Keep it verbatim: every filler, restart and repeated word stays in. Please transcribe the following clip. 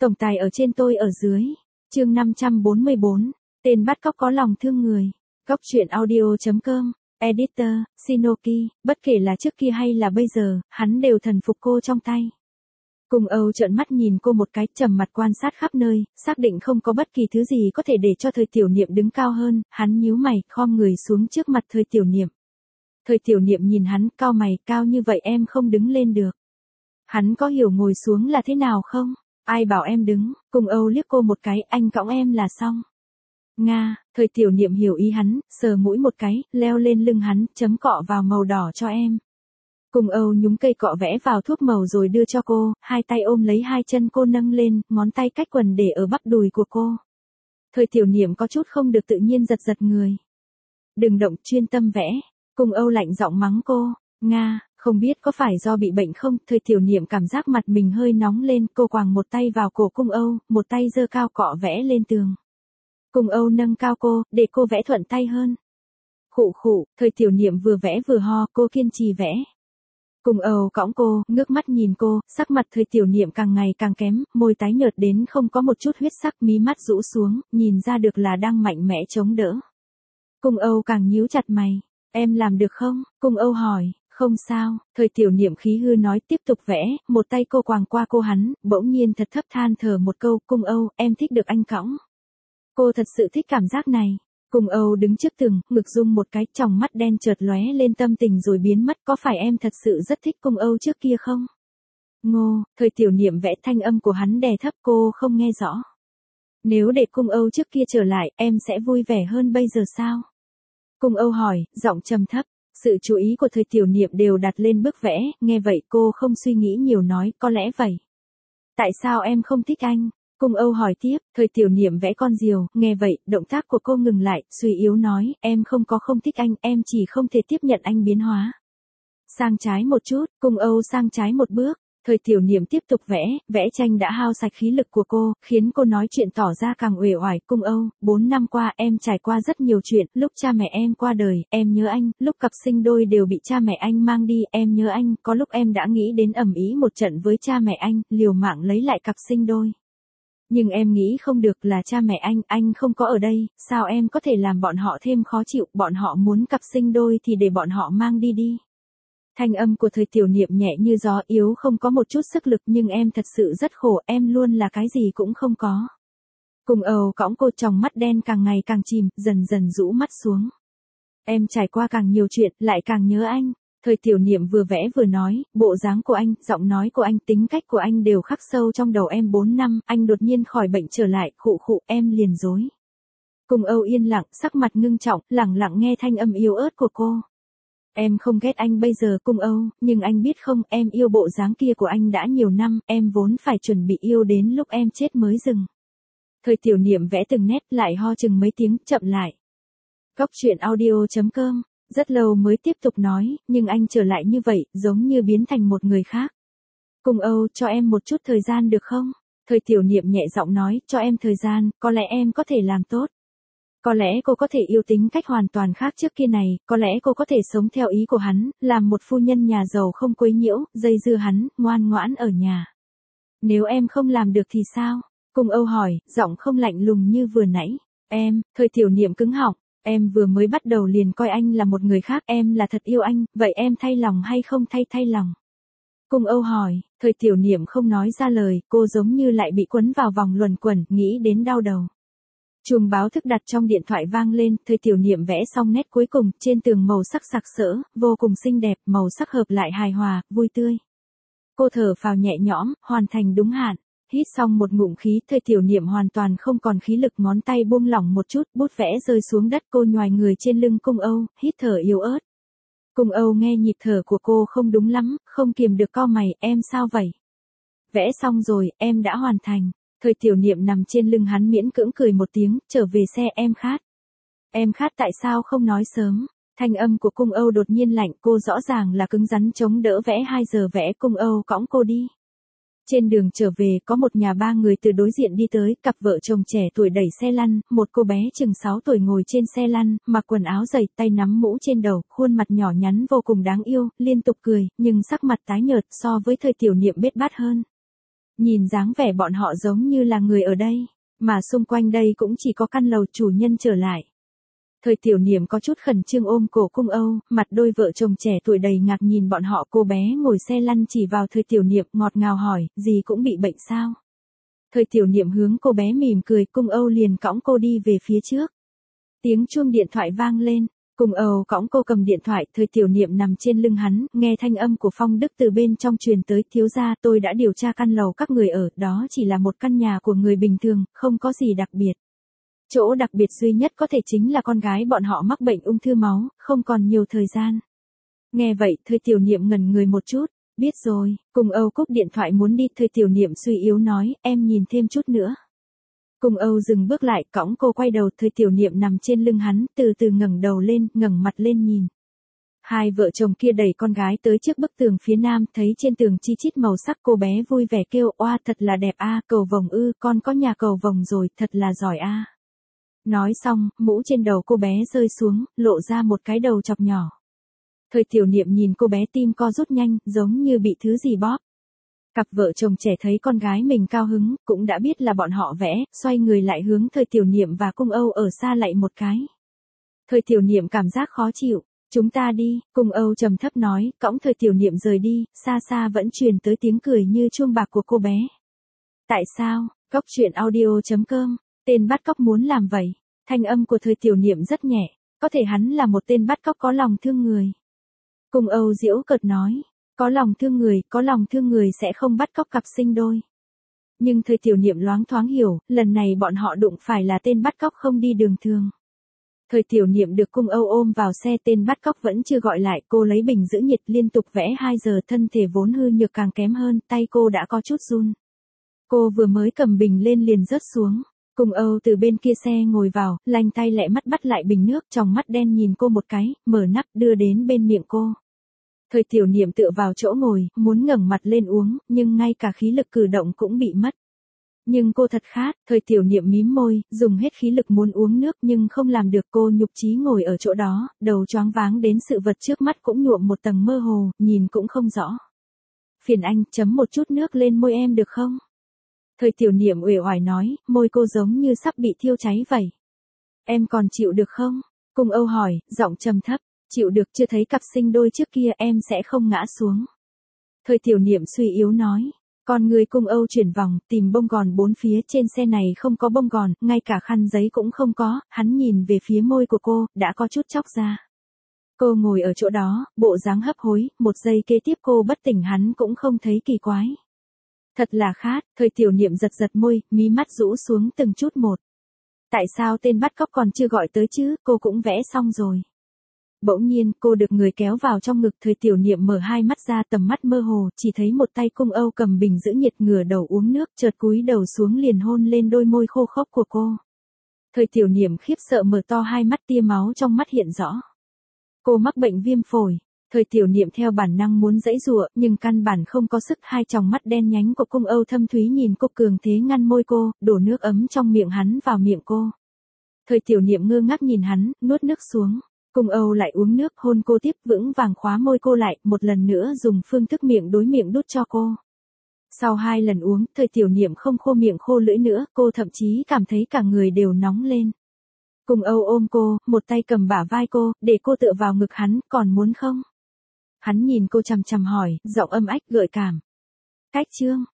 Tổng tài ở trên tôi ở dưới. Chương năm trăm bốn mươi bốn. Tên bắt cóc có lòng thương người. Cóc truyện audio chấm com. Editor, Shinoki, bất kể là trước kia hay là bây giờ, hắn đều thần phục cô trong tay. Cùng Âu trợn mắt nhìn cô một cái, trầm mặt quan sát khắp nơi, xác định không có bất kỳ thứ gì có thể để cho Thời Tiểu Niệm đứng cao hơn, hắn nhíu mày, khom người xuống trước mặt Thời Tiểu Niệm. Thời Tiểu Niệm nhìn hắn, cau mày, cao như vậy em không đứng lên được. Hắn có hiểu ngồi xuống là thế nào không? Ai bảo em đứng? Cùng Âu liếc cô một cái, anh cõng em là xong. Nga, Thời Tiểu Niệm hiểu ý hắn, sờ mũi một cái, leo lên lưng hắn, chấm cọ vào màu đỏ cho em. Cùng Âu nhúng cây cọ vẽ vào thuốc màu rồi đưa cho cô, hai tay ôm lấy hai chân cô nâng lên, ngón tay cách quần để ở bắp đùi của cô. Thời Tiểu Niệm có chút không được tự nhiên giật giật người. Đừng động, chuyên tâm vẽ. Cùng Âu lạnh giọng mắng cô. Nga, không biết có phải do bị bệnh không? Thời Tiểu Niệm cảm giác mặt mình hơi nóng lên, cô quàng một tay vào cổ Cung Âu, một tay giơ cao cọ vẽ lên tường. Cùng Âu nâng cao cô, để cô vẽ thuận tay hơn. Khụ khụ, Thời Tiểu Niệm vừa vẽ vừa ho, cô kiên trì vẽ. Cùng Âu cõng cô, ngước mắt nhìn cô, sắc mặt Thời Tiểu Niệm càng ngày càng kém, môi tái nhợt đến không có một chút huyết sắc, mí mắt rũ xuống, nhìn ra được là đang mạnh mẽ chống đỡ. Cùng Âu càng nhíu chặt mày. Em làm được không? Cùng Âu hỏi. Không sao, Thời Tiểu Niệm khí hư nói, tiếp tục vẽ, một tay cô quàng qua cô hắn, bỗng nhiên thật thấp than thở một câu, Cung Âu, em thích được anh cõng. Cô thật sự thích cảm giác này. Cùng Âu đứng trước tường, ngực rung một cái, tròng mắt đen chợt lóe lên tâm tình rồi biến mất, có phải em thật sự rất thích Cung Âu trước kia không? Ngô, Thời Tiểu Niệm vẽ, thanh âm của hắn đè thấp, cô không nghe rõ. Nếu để Cung Âu trước kia trở lại, em sẽ vui vẻ hơn bây giờ sao? Cung Âu hỏi, giọng trầm thấp. Sự chú ý của Thời Tiểu Niệm đều đặt lên bức vẽ, nghe vậy cô không suy nghĩ nhiều nói, có lẽ vậy. Tại sao em không thích anh? Cung Âu hỏi tiếp, Thời Tiểu Niệm vẽ con diều, nghe vậy, động tác của cô ngừng lại, suy yếu nói, em không có không thích anh, em chỉ không thể tiếp nhận anh biến hóa. Sang trái một chút, Cung Âu sang trái một bước. Thời Tiểu Niệm tiếp tục vẽ, vẽ tranh đã hao sạch khí lực của cô, khiến cô nói chuyện tỏ ra càng uể oải. Cung Âu, bốn năm qua em trải qua rất nhiều chuyện, lúc cha mẹ em qua đời, em nhớ anh, lúc cặp sinh đôi đều bị cha mẹ anh mang đi, em nhớ anh, có lúc em đã nghĩ đến ầm ĩ một trận với cha mẹ anh, liều mạng lấy lại cặp sinh đôi. Nhưng em nghĩ không được, là cha mẹ anh, anh không có ở đây, sao em có thể làm bọn họ thêm khó chịu, bọn họ muốn cặp sinh đôi thì để bọn họ mang đi đi. Thanh âm của Thời Tiểu Niệm nhẹ như gió, yếu không có một chút sức lực, nhưng em thật sự rất khổ, em luôn là cái gì cũng không có. Cùng Âu cõng cô, tròng mắt đen càng ngày càng chìm, dần dần rũ mắt xuống. Em trải qua càng nhiều chuyện, lại càng nhớ anh. Thời Tiểu Niệm vừa vẽ vừa nói, bộ dáng của anh, giọng nói của anh, tính cách của anh đều khắc sâu trong đầu em bốn năm, anh đột nhiên khỏi bệnh trở lại, khụ khụ, em liền rối. Cùng Âu yên lặng, sắc mặt ngưng trọng, lặng lặng nghe thanh âm yếu ớt của cô. Em không ghét anh bây giờ Cung Âu, nhưng anh biết không, em yêu bộ dáng kia của anh đã nhiều năm, em vốn phải chuẩn bị yêu đến lúc em chết mới dừng. Thời Tiểu Niệm vẽ từng nét, lại ho chừng mấy tiếng, chậm lại. Cóc truyện audio chấm com, rất lâu mới tiếp tục nói, nhưng anh trở lại như vậy, giống như biến thành một người khác. Cung Âu, cho em một chút thời gian được không? Thời Tiểu Niệm nhẹ giọng nói, cho em thời gian, có lẽ em có thể làm tốt. Có lẽ cô có thể yêu tính cách hoàn toàn khác trước kia này, có lẽ cô có thể sống theo ý của hắn, làm một phu nhân nhà giàu không quấy nhiễu, dây dưa hắn, ngoan ngoãn ở nhà. Nếu em không làm được thì sao? Cung Âu hỏi, giọng không lạnh lùng như vừa nãy. Em, Thời Tiểu Niệm cứng họng, em vừa mới bắt đầu liền coi anh là một người khác, em là thật yêu anh, vậy em thay lòng hay không thay thay lòng? Cung Âu hỏi, Thời Tiểu Niệm không nói ra lời, cô giống như lại bị quấn vào vòng luẩn quẩn, nghĩ đến đau đầu. Chuông báo thức đặt trong điện thoại vang lên, Thời Tiểu Niệm vẽ xong nét cuối cùng, trên tường màu sắc sặc sỡ, vô cùng xinh đẹp, màu sắc hợp lại hài hòa, vui tươi. Cô thở phào nhẹ nhõm, hoàn thành đúng hạn. Hít xong một ngụm khí, Thời Tiểu Niệm hoàn toàn không còn khí lực, ngón tay buông lỏng một chút, bút vẽ rơi xuống đất, cô nhoài người trên lưng Cung Âu, hít thở yếu ớt. Cung Âu nghe nhịp thở của cô không đúng lắm, không kiềm được cau mày, em sao vậy? Vẽ xong rồi, em đã hoàn thành. Thời Tiểu Niệm nằm trên lưng hắn miễn cưỡng cười một tiếng, trở về xe, em khát. Em khát tại sao không nói sớm? Thanh âm của Cung Âu đột nhiên lạnh, cô rõ ràng là cứng rắn chống đỡ vẽ hai giờ vẽ. Cung Âu cõng cô đi. Trên đường trở về, có một nhà ba người từ đối diện đi tới, cặp vợ chồng trẻ tuổi đẩy xe lăn, một cô bé chừng sáu tuổi ngồi trên xe lăn, mặc quần áo dày, tay nắm mũ trên đầu, khuôn mặt nhỏ nhắn vô cùng đáng yêu, liên tục cười, nhưng sắc mặt tái nhợt, so với Thời Tiểu Niệm bết bát hơn. Nhìn dáng vẻ bọn họ giống như là người ở đây, mà xung quanh đây cũng chỉ có căn lầu chủ nhân trở lại. Thời Tiểu Niệm có chút khẩn trương ôm cổ Cung Âu, mặt đôi vợ chồng trẻ tuổi đầy ngạc nhìn bọn họ. Cô bé ngồi xe lăn chỉ vào Thời Tiểu Niệm ngọt ngào hỏi, dì cũng bị bệnh sao? Thời Tiểu Niệm hướng cô bé mỉm cười, Cung Âu liền cõng cô đi về phía trước. Tiếng chuông điện thoại vang lên, Cung Âu cõng cô cầm điện thoại, Thời Tiểu Niệm nằm trên lưng hắn, nghe thanh âm của Phong Đức từ bên trong truyền tới, thiếu gia, tôi đã điều tra căn lầu các người ở, đó chỉ là một căn nhà của người bình thường, không có gì đặc biệt. Chỗ đặc biệt duy nhất có thể chính là con gái bọn họ mắc bệnh ung thư máu, không còn nhiều thời gian. Nghe vậy, Thời Tiểu Niệm ngẩn người một chút, biết rồi, Cung Âu cúp điện thoại muốn đi, Thời Tiểu Niệm suy yếu nói, em nhìn thêm chút nữa. Cung Âu dừng bước lại, cõng cô quay đầu, Thời Tiểu Niệm nằm trên lưng hắn, từ từ ngẩng đầu lên, ngẩng mặt lên nhìn. Hai vợ chồng kia đẩy con gái tới trước bức tường phía nam, thấy trên tường chi chít màu sắc, cô bé vui vẻ kêu, oa thật là đẹp a, cầu vồng ư, con có nhà cầu vồng rồi, thật là giỏi a. Nói xong, mũ trên đầu cô bé rơi xuống, lộ ra một cái đầu chọc nhỏ. Thời Tiểu Niệm nhìn cô bé tim co rút nhanh, giống như bị thứ gì bóp. Cặp vợ chồng trẻ thấy con gái mình cao hứng, cũng đã biết là bọn họ vẽ, xoay người lại hướng Thời Tiểu Niệm và Cung Âu ở xa lại một cái. Thời Tiểu Niệm cảm giác khó chịu, chúng ta đi, Cung Âu trầm thấp nói, cõng Thời Tiểu Niệm rời đi, xa xa vẫn truyền tới tiếng cười như chuông bạc của cô bé. Tại sao, Cóc truyện audio chấm com, tên bắt cóc muốn làm vậy? Thanh âm của Thời Tiểu Niệm rất nhẹ, có thể hắn là một tên bắt cóc có lòng thương người. Cung Âu giễu cợt nói, có lòng thương người, có lòng thương người sẽ không bắt cóc cặp sinh đôi. Nhưng Thời Tiểu Niệm loáng thoáng hiểu, lần này bọn họ đụng phải là tên bắt cóc không đi đường thường. Thời Tiểu Niệm được Cung Âu ôm vào xe, tên bắt cóc vẫn chưa gọi lại, cô lấy bình giữ nhiệt liên tục vẽ hai giờ, thân thể vốn hư nhược càng kém hơn, tay cô đã có chút run. Cô vừa mới cầm bình lên liền rớt xuống. Cung Âu từ bên kia xe ngồi vào, lanh tay lẹ mắt bắt lại bình nước, tròng mắt đen nhìn cô một cái, mở nắp đưa đến bên miệng cô. Thời Tiểu Niệm tựa vào chỗ ngồi, muốn ngẩng mặt lên uống, nhưng ngay cả khí lực cử động cũng bị mất. Nhưng cô thật khát, Thời Tiểu Niệm mím môi, dùng hết khí lực muốn uống nước nhưng không làm được, cô nhục chí ngồi ở chỗ đó, đầu choáng váng đến sự vật trước mắt cũng nhuộm một tầng mơ hồ, nhìn cũng không rõ. Phiền anh, chấm một chút nước lên môi em được không? Thời Tiểu Niệm uể oải nói, môi cô giống như sắp bị thiêu cháy vậy. Em còn chịu được không? Cung Âu hỏi, giọng trầm thấp, chịu được, chưa thấy cặp sinh đôi trước kia em sẽ không ngã xuống. Thời Tiểu Niệm suy yếu nói, con người Cung Âu chuyển vòng, tìm bông gòn bốn phía, trên xe này không có bông gòn, ngay cả khăn giấy cũng không có, hắn nhìn về phía môi của cô, đã có chút chóc ra. Cô ngồi ở chỗ đó, bộ dáng hấp hối, một giây kế tiếp cô bất tỉnh, hắn cũng không thấy kỳ quái. Thật là khát, Thời Tiểu Niệm giật giật môi, mí mắt rũ xuống từng chút một. Tại sao tên bắt cóc còn chưa gọi tới chứ, cô cũng vẽ xong rồi. Bỗng nhiên, cô được người kéo vào trong ngực, Thời Tiểu Niệm mở hai mắt ra, tầm mắt mơ hồ, chỉ thấy một tay Cung Âu cầm bình giữ nhiệt ngửa đầu uống nước, chợt cúi đầu xuống liền hôn lên đôi môi khô khốc của cô. Thời Tiểu Niệm khiếp sợ mở to hai mắt, tia máu trong mắt hiện rõ. Cô mắc bệnh viêm phổi. Thời Tiểu Niệm theo bản năng muốn giãy giụa, nhưng căn bản không có sức, hai tròng mắt đen nhánh của Cung Âu thâm thúy nhìn cô, cường thế ngăn môi cô, đổ nước ấm trong miệng hắn vào miệng cô. Thời Tiểu Niệm ngơ ngác nhìn hắn, nuốt nước xuống. Cung Âu lại uống nước, hôn cô tiếp, vững vàng khóa môi cô lại, một lần nữa dùng phương thức miệng đối miệng đút cho cô. Sau hai lần uống, Thời Tiểu Niệm không khô miệng khô lưỡi nữa, cô thậm chí cảm thấy cả người đều nóng lên. Cung Âu ôm cô, một tay cầm bả vai cô, để cô tựa vào ngực hắn, còn muốn không? Hắn nhìn cô chằm chằm hỏi, giọng âm ách gợi cảm. Cách chương.